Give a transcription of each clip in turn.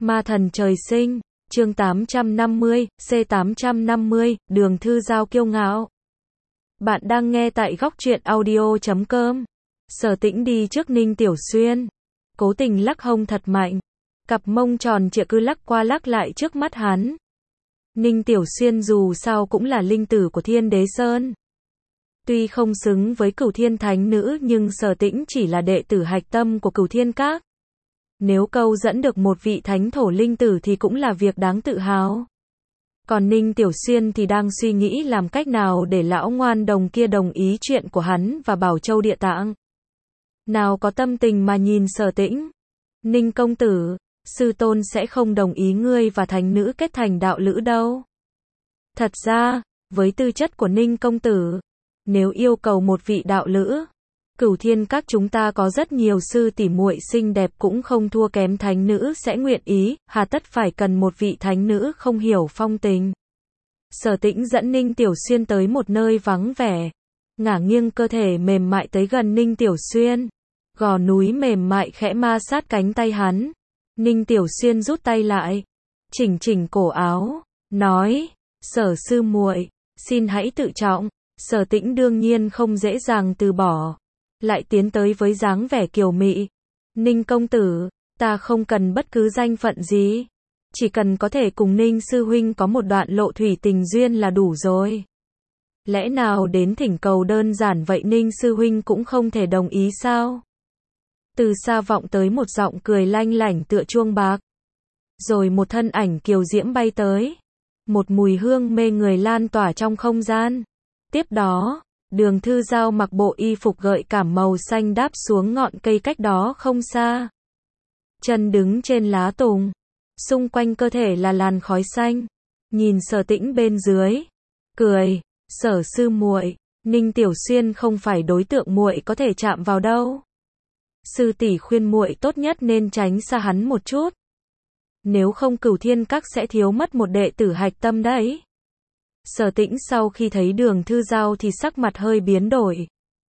Ma thần trời sinh, chương 850, C850, Đường Thư Giao kiêu ngạo. Bạn đang nghe tại góc truyện audio.com. Sở Tĩnh đi trước Ninh Tiểu Xuyên, cố tình lắc hông thật mạnh, cặp mông tròn trịa cứ lắc qua lắc lại trước mắt hắn. Ninh Tiểu Xuyên dù sao cũng là linh tử của Thiên Đế Sơn. Tuy không xứng với Cửu Thiên Thánh Nữ nhưng Sở Tĩnh chỉ là đệ tử hạch tâm của Cửu Thiên Các. Nếu câu dẫn được một vị thánh thổ linh tử thì cũng là việc đáng tự hào. Còn Ninh Tiểu Xuyên thì đang suy nghĩ làm cách nào để lão ngoan đồng kia đồng ý chuyện của hắn và Bảo Châu Địa Tạng. Nào có tâm tình mà nhìn Sở Tĩnh. Ninh công tử, sư tôn sẽ không đồng ý ngươi và thánh nữ kết thành đạo lữ đâu. Thật ra, với tư chất của Ninh công tử, nếu yêu cầu một vị đạo lữ, Cửu Thiên Các chúng ta có rất nhiều sư tỷ muội xinh đẹp cũng không thua kém thánh nữ sẽ nguyện ý, hà tất phải cần một vị thánh nữ không hiểu phong tình. Sở Tĩnh dẫn Ninh Tiểu Xuyên tới một nơi vắng vẻ, ngả nghiêng cơ thể mềm mại tới gần Ninh Tiểu Xuyên, gò núi mềm mại khẽ ma sát cánh tay hắn. Ninh Tiểu Xuyên rút tay lại, chỉnh chỉnh cổ áo, nói: "Sở sư muội, xin hãy tự trọng." Sở Tĩnh đương nhiên không dễ dàng từ bỏ, lại tiến tới với dáng vẻ kiều mị. "Ninh công tử, ta không cần bất cứ danh phận gì, chỉ cần có thể cùng Ninh sư huynh có một đoạn lộ thủy tình duyên là đủ rồi. Lẽ nào đến thỉnh cầu đơn giản vậy Ninh sư huynh cũng không thể đồng ý sao?" Từ xa vọng tới một giọng cười lanh lảnh tựa chuông bạc. Rồi một thân ảnh kiều diễm bay tới. Một mùi hương mê người lan tỏa trong không gian. Tiếp đó, Đường Thư Giao mặc bộ y phục gợi cảm màu xanh đáp xuống ngọn cây cách đó không xa. Chân đứng trên lá tùng, xung quanh cơ thể là làn khói xanh. Nhìn Sở Tĩnh bên dưới, cười: "Sở sư muội, Ninh Tiểu Xuyên không phải đối tượng muội có thể chạm vào đâu. Sư tỷ khuyên muội tốt nhất nên tránh xa hắn một chút. Nếu không Cửu Thiên Các sẽ thiếu mất một đệ tử hạch tâm đấy." Sở Tĩnh sau khi thấy Đường Thư Giao thì sắc mặt hơi biến đổi.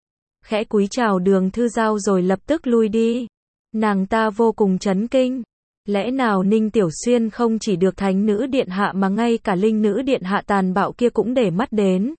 Khẽ cúi chào Đường Thư Giao rồi lập tức lui đi. Nàng ta vô cùng chấn kinh. Lẽ nào Ninh Tiểu Xuyên không chỉ được thánh nữ điện hạ mà ngay cả linh nữ điện hạ tàn bạo kia cũng để mắt đến.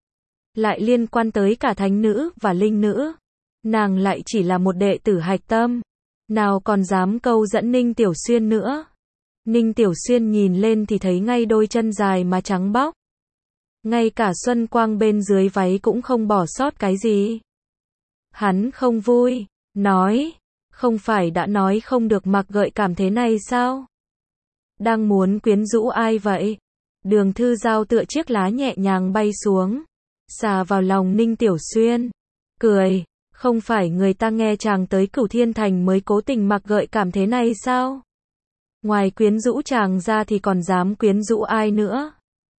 Lại liên quan tới cả thánh nữ và linh nữ. Nàng lại chỉ là một đệ tử hạch tâm, nào còn dám câu dẫn Ninh Tiểu Xuyên nữa. Ninh Tiểu Xuyên nhìn lên thì thấy ngay đôi chân dài mà trắng bóc. Ngay cả xuân quang bên dưới váy cũng không bỏ sót cái gì. Hắn không vui, nói: "Không phải đã nói không được mặc gợi cảm thế này sao? Đang muốn quyến rũ ai vậy?" Đường Thư Giao tựa chiếc lá nhẹ nhàng bay xuống, xà vào lòng Ninh Tiểu Xuyên, cười: "Không phải người ta nghe chàng tới Cửu Thiên Thành mới cố tình mặc gợi cảm thế này sao? Ngoài quyến rũ chàng ra thì còn dám quyến rũ ai nữa?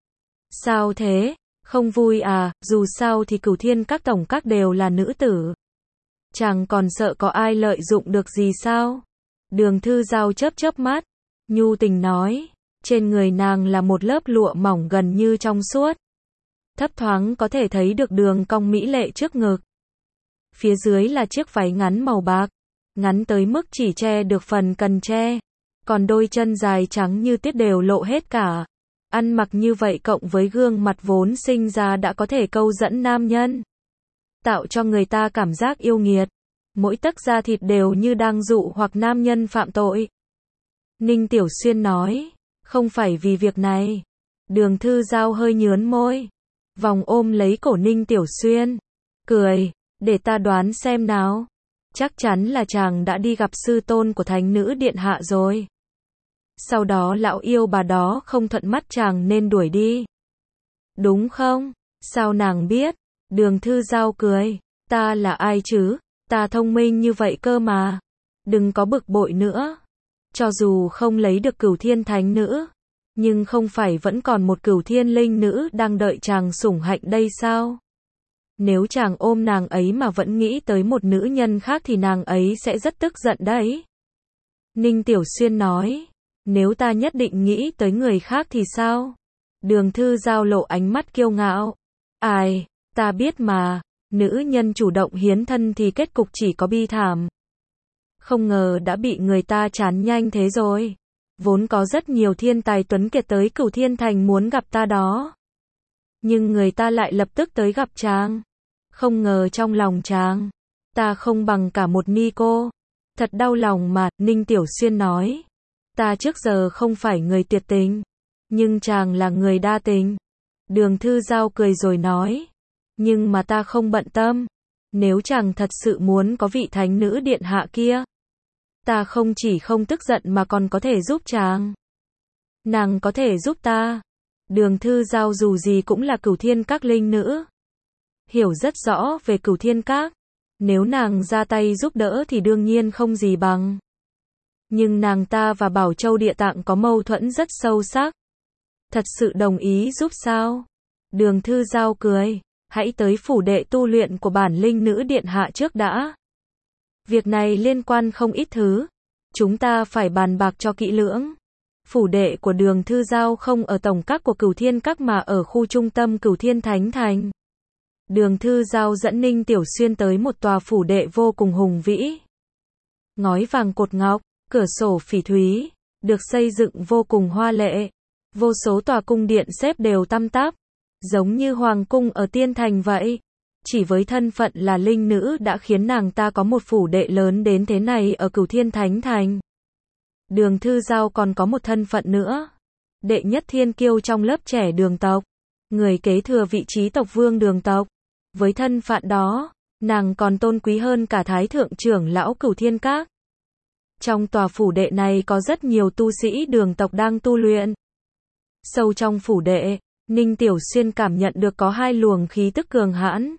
Sao thế, không vui à, dù sao thì Cửu Thiên Các tổng các đều là nữ tử. Chàng còn sợ có ai lợi dụng được gì sao?" Đường Thư Giao chớp chớp mắt, nhu tình nói. Trên người nàng là một lớp lụa mỏng gần như trong suốt. Thấp thoáng có thể thấy được đường cong mỹ lệ trước ngực. Phía dưới là chiếc váy ngắn màu bạc, ngắn tới mức chỉ che được phần cần che. Còn đôi chân dài trắng như tuyết đều lộ hết cả. Ăn mặc như vậy cộng với gương mặt vốn sinh ra đã có thể câu dẫn nam nhân, tạo cho người ta cảm giác yêu nghiệt. Mỗi tấc da thịt đều như đang dụ hoặc nam nhân phạm tội. Ninh Tiểu Xuyên nói: "Không phải vì việc này." Đường Thư Giao hơi nhướn môi, vòng ôm lấy cổ Ninh Tiểu Xuyên, cười: "Để ta đoán xem nào. Chắc chắn là chàng đã đi gặp sư tôn của thánh nữ điện hạ rồi. Sau đó lão yêu bà đó không thuận mắt chàng nên đuổi đi. Đúng không?" "Sao nàng biết?" Đường Thư Giao cười: "Ta là ai chứ, ta thông minh như vậy cơ mà. Đừng có bực bội nữa. Cho dù không lấy được Cửu Thiên Thánh Nữ, nhưng không phải vẫn còn một Cửu Thiên Linh Nữ đang đợi chàng sủng hạnh đây sao? Nếu chàng ôm nàng ấy mà vẫn nghĩ tới một nữ nhân khác thì nàng ấy sẽ rất tức giận đấy." Ninh Tiểu Xuyên nói: "Nếu ta nhất định nghĩ tới người khác thì sao?" Đường Thư Giao lộ ánh mắt kiêu ngạo: "Ai, ta biết mà, nữ nhân chủ động hiến thân thì kết cục chỉ có bi thảm. Không ngờ đã bị người ta chán nhanh thế rồi." Vốn có rất nhiều thiên tài tuấn kiệt tới Cửu Thiên Thành muốn gặp ta đó. Nhưng người ta lại lập tức tới gặp chàng. Không ngờ trong lòng chàng, ta không bằng cả một ni cô. Thật đau lòng mà, Ninh Tiểu Xuyên nói. Ta trước giờ không phải người tuyệt tình, nhưng chàng là người đa tình. Đường Thư Giao cười rồi nói. Nhưng mà ta không bận tâm. Nếu chàng thật sự muốn có vị thánh nữ điện hạ kia, ta không chỉ không tức giận mà còn có thể giúp chàng. Nàng có thể giúp ta. Đường Thư Giao dù gì cũng là Cửu Thiên Các linh nữ, hiểu rất rõ về Cửu Thiên Các. Nếu nàng ra tay giúp đỡ thì đương nhiên không gì bằng. Nhưng nàng ta và Bảo Châu Địa Tạng có mâu thuẫn rất sâu sắc. Thật sự đồng ý giúp sao? Đường Thư Giao cười. Hãy tới phủ đệ tu luyện của bản linh nữ điện hạ trước đã. Việc này liên quan không ít thứ. Chúng ta phải bàn bạc cho kỹ lưỡng. Phủ đệ của Đường Thư Giao không ở tổng các của Cửu Thiên Các mà ở khu trung tâm Cửu Thiên Thánh Thành. Đường Thư Giao dẫn Ninh Tiểu Xuyên tới một tòa phủ đệ vô cùng hùng vĩ. Ngói vàng cột ngọc, cửa sổ phỉ thúy, được xây dựng vô cùng hoa lệ. Vô số tòa cung điện xếp đều tăm tắp, giống như hoàng cung ở Tiên Thành vậy. Chỉ với thân phận là linh nữ đã khiến nàng ta có một phủ đệ lớn đến thế này ở Cửu Thiên Thánh Thành. Đường Thư Giao còn có một thân phận nữa. Đệ nhất thiên kiêu trong lớp trẻ Đường tộc, người kế thừa vị trí tộc vương Đường tộc. Với thân phận đó, nàng còn tôn quý hơn cả Thái Thượng trưởng lão Cửu Thiên Các. Trong tòa phủ đệ này có rất nhiều tu sĩ Đường tộc đang tu luyện. Sâu trong phủ đệ, Ninh Tiểu Xuyên cảm nhận được có hai luồng khí tức cường hãn.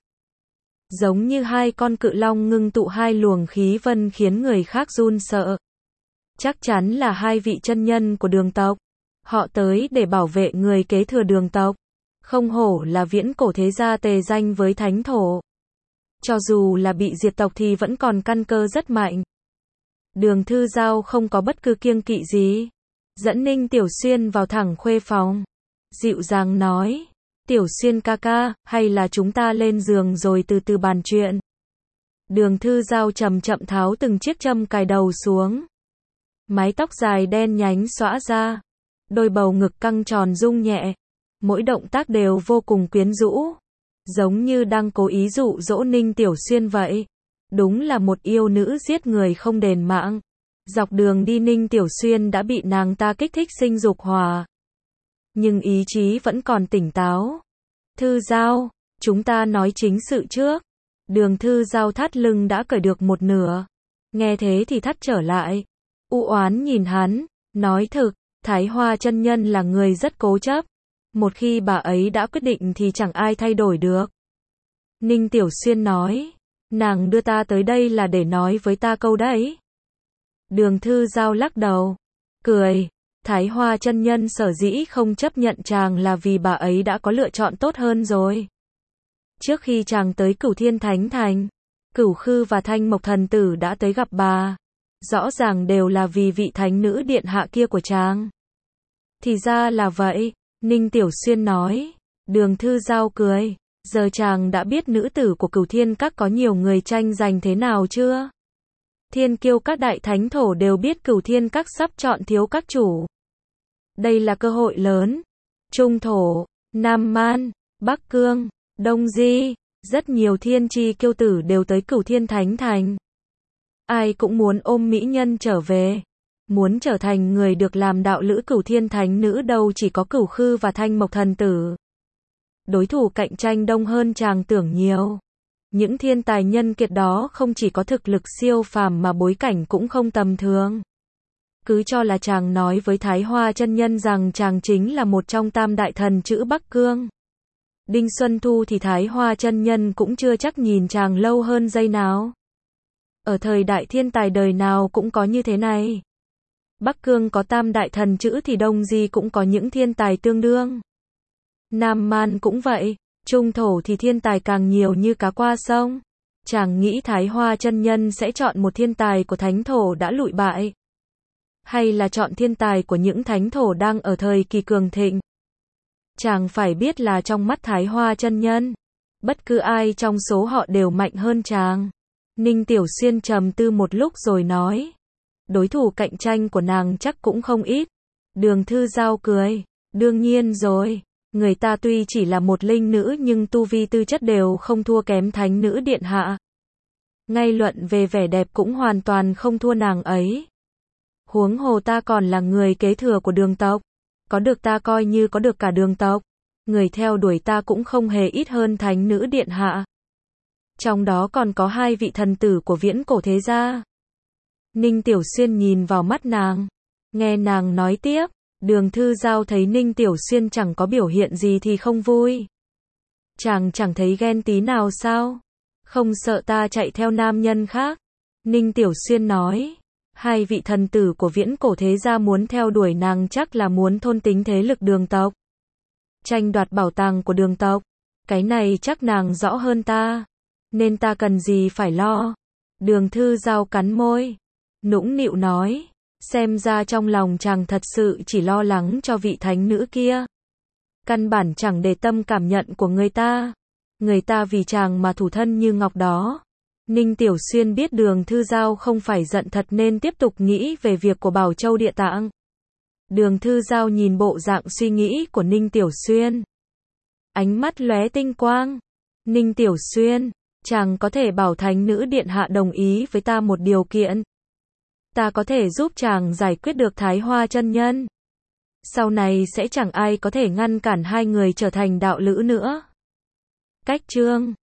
Giống như hai con cự long ngưng tụ hai luồng khí vân khiến người khác run sợ. Chắc chắn là hai vị chân nhân của Đường tộc. Họ tới để bảo vệ người kế thừa Đường tộc. Không hổ là viễn cổ thế gia tề danh với thánh thổ. Cho dù là bị diệt tộc thì vẫn còn căn cơ rất mạnh. Đường Thư Giao không có bất cứ kiêng kỵ gì. Dẫn Ninh Tiểu Xuyên vào thẳng khuê phòng. Dịu dàng nói. Tiểu Xuyên ca ca, hay là chúng ta lên giường rồi từ từ bàn chuyện. Đường Thư Giao chậm chậm tháo từng chiếc châm cài đầu xuống. Mái tóc dài đen nhánh xõa ra. Đôi bầu ngực căng tròn rung nhẹ. Mỗi động tác đều vô cùng quyến rũ. Giống như đang cố ý dụ dỗ Ninh Tiểu Xuyên vậy. Đúng là một yêu nữ giết người không đền mạng. Dọc đường đi Ninh Tiểu Xuyên đã bị nàng ta kích thích sinh dục hỏa. Nhưng ý chí vẫn còn tỉnh táo. Thư Giao, chúng ta nói chính sự trước. Đường Thư Giao thắt lưng đã cởi được một nửa. Nghe thế thì thắt trở lại. U oán nhìn hắn, nói thực, Thái Hoa chân nhân là người rất cố chấp. Một khi bà ấy đã quyết định thì chẳng ai thay đổi được. Ninh Tiểu Xuyên nói, nàng đưa ta tới đây là để nói với ta câu đấy. Đường Thư Giao lắc đầu, cười. Thái Hoa chân nhân sở dĩ không chấp nhận chàng là vì bà ấy đã có lựa chọn tốt hơn rồi. Trước khi chàng tới Cửu Thiên Thánh Thành, Cửu Khư và Thanh Mộc thần tử đã tới gặp bà. Rõ ràng đều là vì vị thánh nữ điện hạ kia của chàng. Thì ra là vậy, Ninh Tiểu Xuyên nói. Đường Thư Giao cười. Giờ chàng đã biết nữ tử của Cửu Thiên Các có nhiều người tranh giành thế nào chưa? Thiên kiêu các đại thánh thổ đều biết Cửu Thiên Các sắp chọn thiếu các chủ. Đây là cơ hội lớn. Trung thổ, Nam Man, Bắc Cương, Đông Di, rất nhiều thiên chi kiêu tử đều tới Cửu Thiên Thánh Thành. Ai cũng muốn ôm mỹ nhân trở về. Muốn trở thành người được làm đạo lữ Cửu Thiên Thánh nữ đâu chỉ có Cửu Khư và Thanh Mộc thần tử. Đối thủ cạnh tranh đông hơn chàng tưởng nhiều. Những thiên tài nhân kiệt đó không chỉ có thực lực siêu phàm mà bối cảnh cũng không tầm thường. Cứ cho là chàng nói với Thái Hoa chân nhân rằng chàng chính là một trong tam đại thần chữ Bắc Cương. Đinh Xuân Thu thì Thái Hoa chân nhân cũng chưa chắc nhìn chàng lâu hơn giây nào. Ở thời đại thiên tài đời nào cũng có như thế này. Bắc Cương có tam đại thần chữ thì Đông Di cũng có những thiên tài tương đương. Nam Man cũng vậy, Trung thổ thì thiên tài càng nhiều như cá qua sông. Chàng nghĩ Thái Hoa chân nhân sẽ chọn một thiên tài của thánh thổ đã lụi bại, hay là chọn thiên tài của những thánh thổ đang ở thời kỳ cường thịnh? Chàng phải biết là trong mắt Thái Hoa chân nhân, bất cứ ai trong số họ đều mạnh hơn chàng. Ninh Tiểu Xuyên trầm tư một lúc rồi nói, đối thủ cạnh tranh của nàng chắc cũng không ít. Đường Thư Giao cười. Đương nhiên rồi. Người ta tuy chỉ là một linh nữ nhưng tu vi tư chất đều không thua kém thánh nữ điện hạ. Ngay luận về vẻ đẹp cũng hoàn toàn không thua nàng ấy. Huống hồ ta còn là người kế thừa của đường tộc. Có được ta coi như có được cả đường tộc. Người theo đuổi ta cũng không hề ít hơn thánh nữ điện hạ. Trong đó còn có 2 vị thần tử của viễn cổ thế gia. Ninh Tiểu Xuyên nhìn vào mắt nàng. Nghe nàng nói tiếp. Đường Thư Giao thấy Ninh Tiểu Xuyên chẳng có biểu hiện gì thì không vui. Chàng chẳng thấy ghen tí nào sao? Không sợ ta chạy theo nam nhân khác? Ninh Tiểu Xuyên nói. 2 vị thần tử của viễn cổ thế gia muốn theo đuổi nàng chắc là muốn thôn tính thế lực đường tộc. Tranh đoạt bảo tàng của đường tộc. Cái này chắc nàng rõ hơn ta. Nên ta cần gì phải lo. Đường Thư Giao cắn môi. Nũng nịu nói. Xem ra trong lòng chàng thật sự chỉ lo lắng cho vị thánh nữ kia. Căn bản chẳng để tâm cảm nhận của người ta. Người ta vì chàng mà thủ thân như ngọc đó. Ninh Tiểu Xuyên biết Đường Thư Giao không phải giận thật nên tiếp tục nghĩ về việc của Bảo Châu Địa Tạng. Đường Thư Giao nhìn bộ dạng suy nghĩ của Ninh Tiểu Xuyên. Ánh mắt lóe tinh quang. Ninh Tiểu Xuyên, chàng có thể bảo thánh nữ điện hạ đồng ý với ta một điều kiện. Ta có thể giúp chàng giải quyết được Thái Hoa chân nhân. Sau này sẽ chẳng ai có thể ngăn cản 2 người trở thành đạo lữ nữa. Cách chương